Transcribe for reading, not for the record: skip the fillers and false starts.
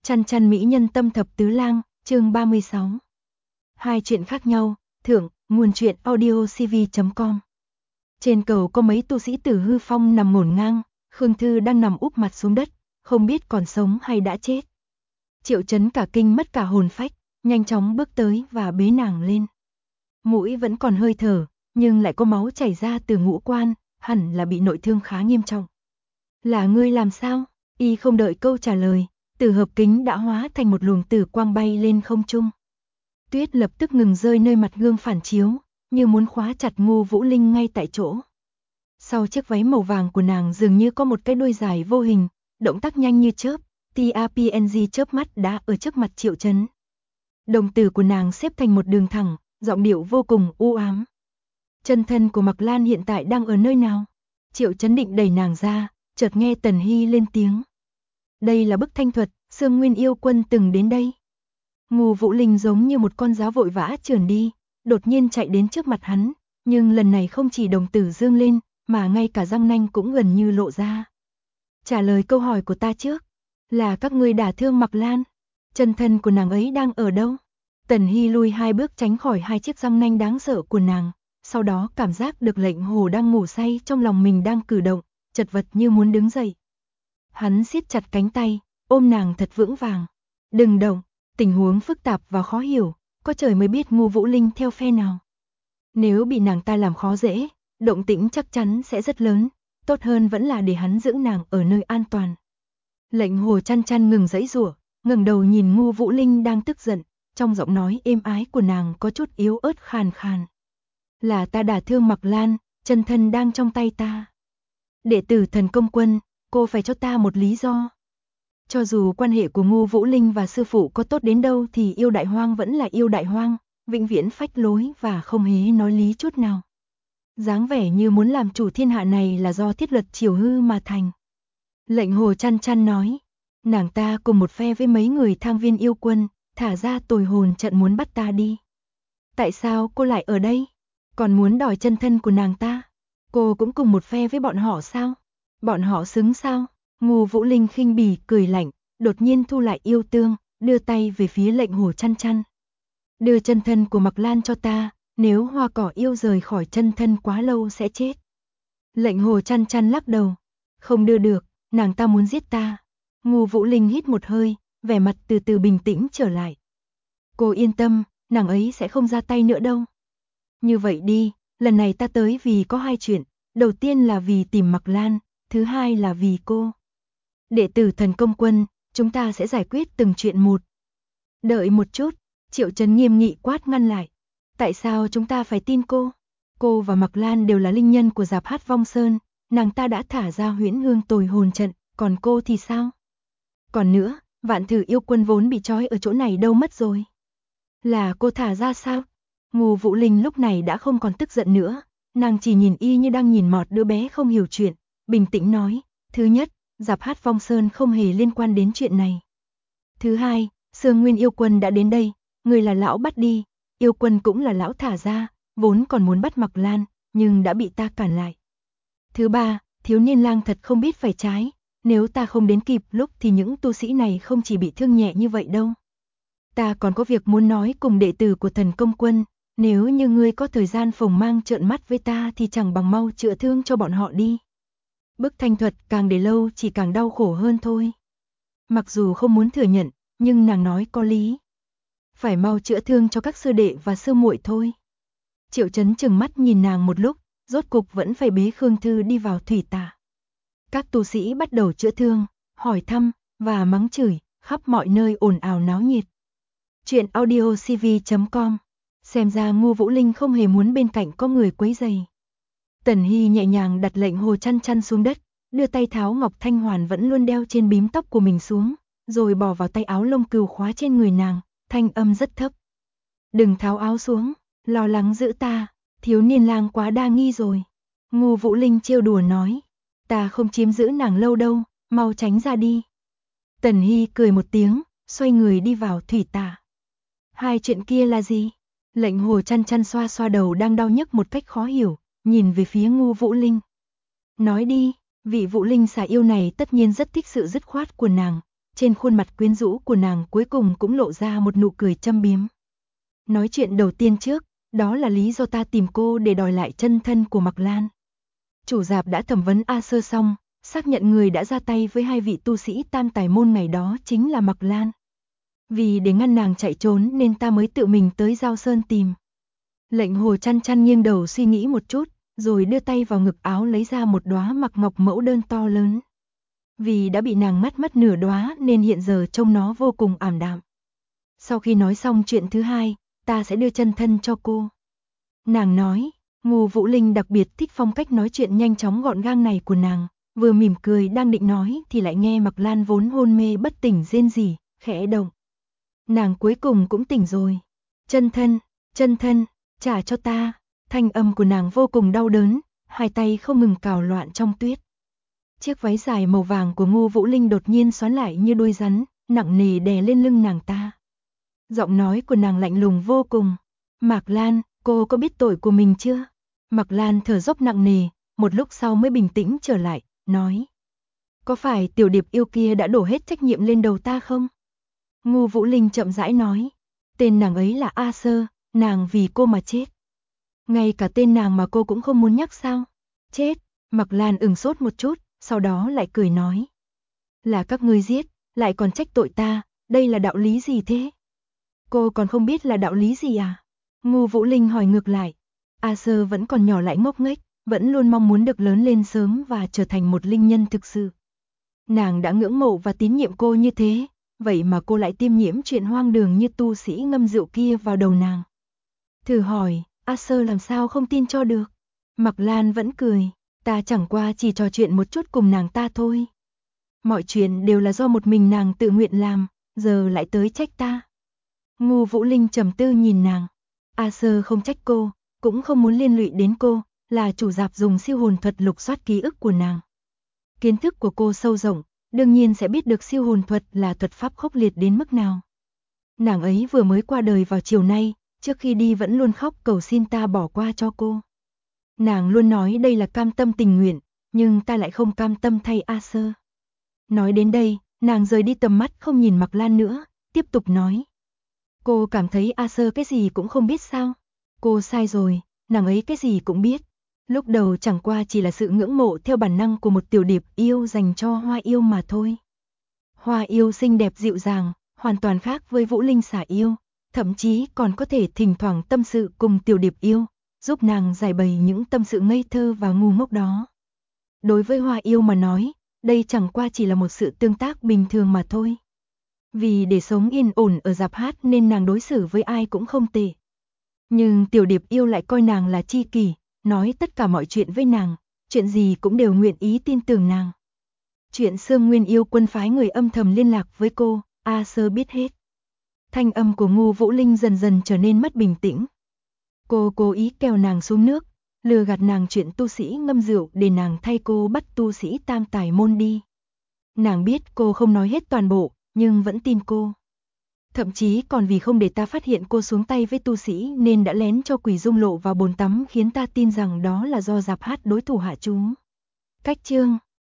Chăn chăn mỹ nhân tâm thập tứ lang, chương 36. Hai chuyện khác nhau, thượng, nguồn truyện audiocv.com. Trên cầu có mấy tu sĩ Tử Hư Phong nằm ngổn ngang, Khương Thư đang nằm úp mặt xuống đất, không biết còn sống hay đã chết. Triệu Chấn cả kinh mất cả hồn phách, nhanh chóng bước tới và bế nàng lên. Mũi vẫn còn hơi thở, nhưng lại có máu chảy ra từ ngũ quan, hẳn là bị nội thương khá nghiêm trọng. Là ngươi làm sao? Y không đợi câu trả lời, Tử hợp kính đã hóa thành một luồng tử quang bay lên không trung. Tuyết lập tức ngừng rơi nơi mặt gương phản chiếu, như muốn khóa chặt Ngô Vũ Linh ngay tại chỗ. Sau chiếc váy màu vàng của nàng dường như có một cái đuôi dài vô hình, động tác nhanh như chớp, TRPNG chớp mắt đã ở trước mặt Triệu Chấn. Đồng tử của nàng xếp thành một đường thẳng, giọng điệu vô cùng u ám. Chân thân của Mạc Lan hiện tại đang ở nơi nào? Triệu Chấn định đẩy nàng ra, chợt nghe Tần Hy lên tiếng. Đây là bức thanh thuật, Sương Nguyên yêu quân từng đến đây. Ngô Vũ Linh giống như một con giáo vội vã trườn đi, đột nhiên chạy đến trước mặt hắn, nhưng lần này không chỉ đồng tử dương lên, mà ngay cả răng nanh cũng gần như lộ ra. Trả lời câu hỏi của ta trước, là các ngươi đả thương Mạc Lan, chân thân của nàng ấy đang ở đâu? Tần Hy lui hai bước tránh khỏi hai chiếc răng nanh đáng sợ của nàng, sau đó cảm giác được lệnh hồ đang ngủ say trong lòng mình đang cử động, chật vật như muốn đứng dậy. Hắn siết chặt cánh tay, ôm nàng thật vững vàng. Đừng động, tình huống phức tạp và khó hiểu, có trời mới biết Ngô Vũ Linh theo phe nào. Nếu bị nàng ta làm khó dễ, động tĩnh chắc chắn sẽ rất lớn, tốt hơn vẫn là để hắn giữ nàng ở nơi an toàn. Lệnh hồ chăn chăn ngừng giãy giụa, ngẩng đầu nhìn Ngô Vũ Linh đang tức giận, trong giọng nói êm ái của nàng có chút yếu ớt khàn khàn. Là ta đả thương Mạc Lan, chân thân đang trong tay ta. Đệ tử Thần Công Quân, cô phải cho ta một lý do. Cho dù quan hệ của Ngô Vũ Linh và sư phụ có tốt đến đâu thì yêu đại hoang vẫn là yêu đại hoang, vĩnh viễn phách lối và không hề nói lý chút nào. Dáng vẻ như muốn làm chủ thiên hạ này là do thiết luật chiều hư mà thành. Lệnh hồ chăn chăn nói, nàng ta cùng một phe với mấy người Thang Viên yêu quân, thả ra tồi hồn trận muốn bắt ta đi. Tại sao cô lại ở đây? Còn muốn đòi chân thân của nàng ta? Cô cũng cùng một phe với bọn họ sao? Bọn họ xứng sao? Ngô Vũ Linh khinh bỉ cười lạnh, đột nhiên thu lại yêu tương, đưa tay về phía lệnh hồ chăn chăn. Đưa chân thân của Mạc Lan cho ta, nếu hoa cỏ yêu rời khỏi chân thân quá lâu sẽ chết. Lệnh hồ chăn chăn lắc đầu, không đưa được, nàng ta muốn giết ta. Ngô Vũ Linh hít một hơi, vẻ mặt từ từ bình tĩnh trở lại. Cô yên tâm, nàng ấy sẽ không ra tay nữa đâu. Như vậy đi, lần này ta tới vì có hai chuyện, đầu tiên là vì tìm Mạc Lan, thứ hai là vì cô. Đệ tử Thần Công Quân, chúng ta sẽ giải quyết từng chuyện một. Đợi một chút, Triệu Chấn nghiêm nghị quát ngăn lại. Tại sao chúng ta phải tin cô? Cô và Mạc Lan đều là linh nhân của Giạp Hát Vong Sơn, nàng ta đã thả ra huyễn hương tồi hồn trận, còn cô thì sao? Còn nữa, Vạn Thử yêu quân vốn bị trói ở chỗ này đâu mất rồi? Là cô thả ra sao? Ngô Vũ Linh lúc này đã không còn tức giận nữa, nàng chỉ nhìn y như đang nhìn một đứa bé không hiểu chuyện, bình tĩnh nói, thứ nhất, Giạp Hát Vong Sơn không hề liên quan đến chuyện này. Thứ hai, Sương Nguyên yêu quân đã đến đây, người là lão bắt đi, yêu quân cũng là lão thả ra, vốn còn muốn bắt Mạc Lan, nhưng đã bị ta cản lại. Thứ ba, thiếu niên lang thật không biết phải trái, nếu ta không đến kịp lúc thì những tu sĩ này không chỉ bị thương nhẹ như vậy đâu. Ta còn có việc muốn nói cùng đệ tử của Thần Công Quân, nếu như ngươi có thời gian phồng mang trợn mắt với ta thì chẳng bằng mau chữa thương cho bọn họ đi. Bức thanh thuật càng để lâu chỉ càng đau khổ hơn thôi. Mặc dù không muốn thừa nhận, nhưng nàng nói có lý. Phải mau chữa thương cho các sư đệ và sư muội thôi. Triệu Chấn chừng mắt nhìn nàng một lúc, rốt cục vẫn phải bế Khương Thư đi vào thủy tả. Các tu sĩ bắt đầu chữa thương, hỏi thăm và mắng chửi, khắp mọi nơi ồn ào náo nhiệt. Chuyện audiocv.com. Xem ra Ngô Vũ Linh không hề muốn bên cạnh có người quấy rầy. Tần Hy nhẹ nhàng đặt lệnh hồ chăn chăn xuống đất, đưa tay tháo ngọc thanh hoàn vẫn luôn đeo trên bím tóc của mình xuống, rồi bỏ vào tay áo lông cừu khóa trên người nàng, thanh âm rất thấp. Đừng tháo áo xuống, lo lắng giữ ta, thiếu niên lang quá đa nghi rồi. Ngô Vũ Linh trêu đùa nói, ta không chiếm giữ nàng lâu đâu, mau tránh ra đi. Tần Hy cười một tiếng, xoay người đi vào thủy tả. Hai chuyện kia là gì? Lệnh hồ chăn chăn xoa xoa đầu đang đau nhức một cách khó hiểu, nhìn về phía Ngô Vũ Linh. Nói đi, vị Vũ Linh xà yêu này tất nhiên rất thích sự dứt khoát của nàng, trên khuôn mặt quyến rũ của nàng cuối cùng cũng lộ ra một nụ cười châm biếm. Nói chuyện đầu tiên trước, đó là lý do ta tìm cô để đòi lại chân thân của Mạc Lan. Chủ rạp đã thẩm vấn A Sơ xong, xác nhận người đã ra tay với hai vị tu sĩ Tam Tài môn ngày đó chính là Mạc Lan. Vì để ngăn nàng chạy trốn nên ta mới tự mình tới Giao Sơn tìm. Lệnh Hồ chăn chăn nghiêng đầu suy nghĩ một chút, rồi đưa tay vào ngực áo lấy ra một đóa Mạc Ngọc mẫu đơn to lớn. Vì đã bị nàng mất nửa đóa nên hiện giờ trông nó vô cùng ảm đạm. Sau khi nói xong chuyện thứ hai, ta sẽ đưa chân thân cho cô. Nàng nói, Ngô Vũ Linh đặc biệt thích phong cách nói chuyện nhanh chóng gọn gàng này của nàng, vừa mỉm cười đang định nói thì lại nghe Mạc Lan vốn hôn mê bất tỉnh rên rỉ, khẽ động. Nàng cuối cùng cũng tỉnh rồi. Chân thân, trả cho ta. Thanh âm của nàng vô cùng đau đớn, hai tay không ngừng cào loạn trong tuyết. Chiếc váy dài màu vàng của Ngô Vũ Linh đột nhiên xoắn lại như đuôi rắn, nặng nề đè lên lưng nàng ta. Giọng nói của nàng lạnh lùng vô cùng. Mạc Lan, cô có biết tội của mình chưa? Mạc Lan thở dốc nặng nề, một lúc sau mới bình tĩnh trở lại, nói. Có phải tiểu điệp yêu kia đã đổ hết trách nhiệm lên đầu ta không? Ngô Vũ Linh chậm rãi nói. Tên nàng ấy là A Sơ, nàng vì cô mà chết. Ngay cả tên nàng mà cô cũng không muốn nhắc sao? Chết, Mạc Lan ửng sốt một chút, sau đó lại cười nói. Là các ngươi giết, lại còn trách tội ta, đây là đạo lý gì thế? Cô còn không biết là đạo lý gì à? Ngô Vũ Linh hỏi ngược lại. A Sơ vẫn còn nhỏ lại ngốc nghếch, vẫn luôn mong muốn được lớn lên sớm và trở thành một linh nhân thực sự. Nàng đã ngưỡng mộ và tín nhiệm cô như thế, vậy mà cô lại tiêm nhiễm chuyện hoang đường như tu sĩ ngâm rượu kia vào đầu nàng. Thử hỏi, A Sơ làm sao không tin cho được? Mạc Lan vẫn cười, ta chẳng qua chỉ trò chuyện một chút cùng nàng ta thôi. Mọi chuyện đều là do một mình nàng tự nguyện làm, giờ lại tới trách ta. Ngô Vũ Linh trầm tư nhìn nàng. A Sơ không trách cô, cũng không muốn liên lụy đến cô, là chủ rạp dùng siêu hồn thuật lục soát ký ức của nàng. Kiến thức của cô sâu rộng, đương nhiên sẽ biết được siêu hồn thuật là thuật pháp khốc liệt đến mức nào. Nàng ấy vừa mới qua đời vào chiều nay, trước khi đi vẫn luôn khóc cầu xin ta bỏ qua cho cô. Nàng luôn nói đây là cam tâm tình nguyện, nhưng ta lại không cam tâm thay A Sơ. Nói đến đây, nàng rời đi tầm mắt không nhìn Mạc Lan nữa, tiếp tục nói. Cô cảm thấy A Sơ cái gì cũng không biết sao? Cô sai rồi, nàng ấy cái gì cũng biết. Lúc đầu chẳng qua chỉ là sự ngưỡng mộ theo bản năng của một tiểu điệp yêu dành cho Hoa Yêu mà thôi. Hoa Yêu xinh đẹp dịu dàng, hoàn toàn khác với Vũ Linh xả yêu, thậm chí còn có thể thỉnh thoảng tâm sự cùng tiểu điệp yêu, giúp nàng giải bày những tâm sự ngây thơ và ngu ngốc đó. Đối với Hoa Yêu mà nói, đây chẳng qua chỉ là một sự tương tác bình thường mà thôi. Vì để sống yên ổn ở rạp hát nên nàng đối xử với ai cũng không tệ. Nhưng tiểu điệp yêu lại coi nàng là tri kỷ, nói tất cả mọi chuyện với nàng, chuyện gì cũng đều nguyện ý tin tưởng nàng. Chuyện Sương Nguyên yêu quân phái người âm thầm liên lạc với cô, A Sơ biết hết. Thanh âm của Ngô Vũ Linh dần dần trở nên mất bình tĩnh. Cô cố ý kéo nàng xuống nước, lừa gạt nàng chuyện tu sĩ ngâm rượu để nàng thay cô bắt tu sĩ Tam Tài môn đi. Nàng biết cô không nói hết toàn bộ, nhưng vẫn tin cô. Thậm chí còn vì không để ta phát hiện cô xuống tay với tu sĩ nên đã lén cho Quỷ Dung lộ vào bồn tắm khiến ta tin rằng đó là do rạp hát đối thủ hạ chú. Cách chương